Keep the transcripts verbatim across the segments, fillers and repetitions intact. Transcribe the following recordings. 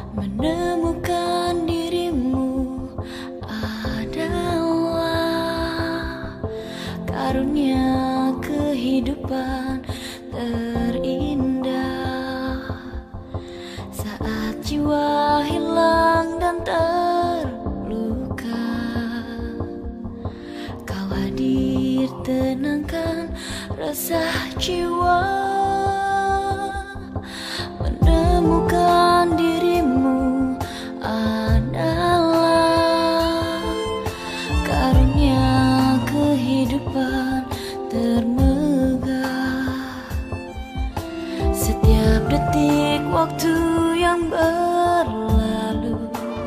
Menemukan dirimu adalah karunia kehidupan terindah. Saat jiwa hilang dan terluka, kau hadir tenangkan resah jiwa. Menemukan dirimu adalah karunia kehidupan termegah. Setiap detik waktu yang berlalu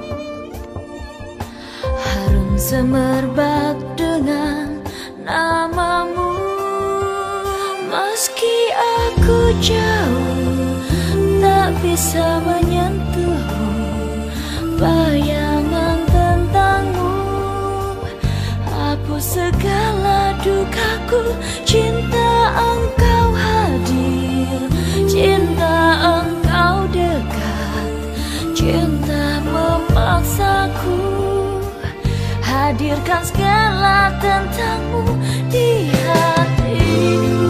harum semerbak dengan namamu. Meski aku jauh tak bisa menyentuhmu, bayangan tentangmu hapus segala dukaku. Cinta engkau hadir, cinta engkau dekat, cinta memaksaku hadirkan segala tentangmu di hatiku.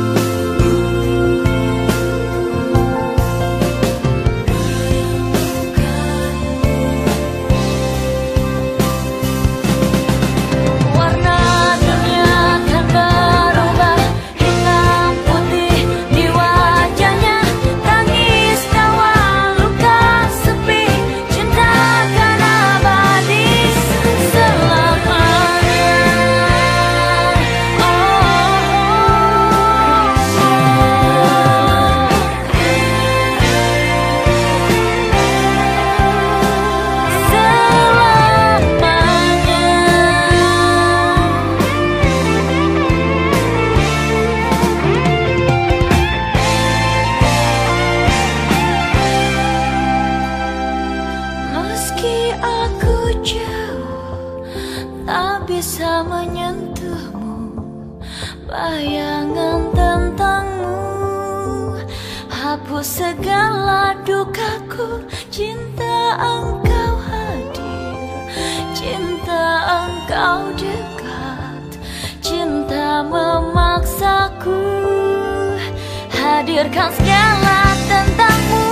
Tak bisa menyentuhmu, bayangan tentangmu hapus segala dukaku. Cinta engkau hadir, cinta engkau dekat, cinta memaksaku hadirkan segala tentangmu.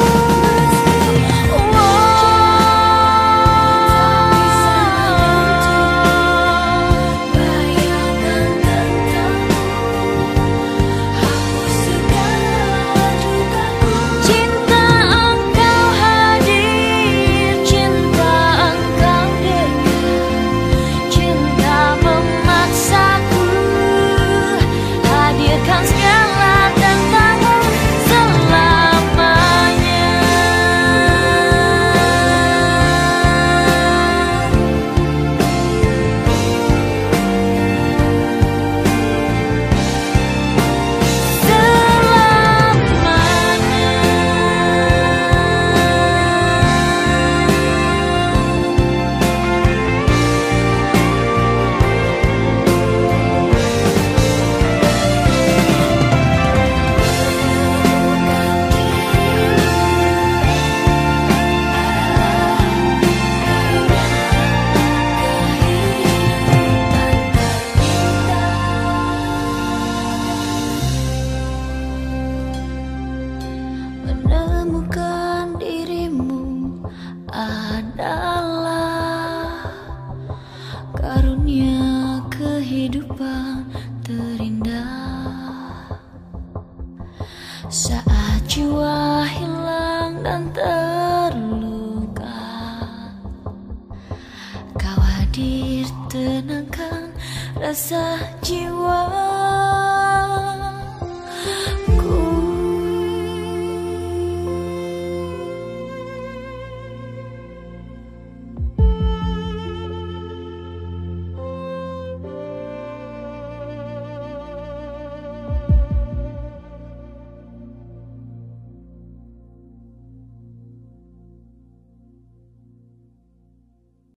Menemukan dirimu adalah karunia kehidupan terindah. Saat jiwa hilang dan terluka, kau hadir tenangkan rasa jiwa.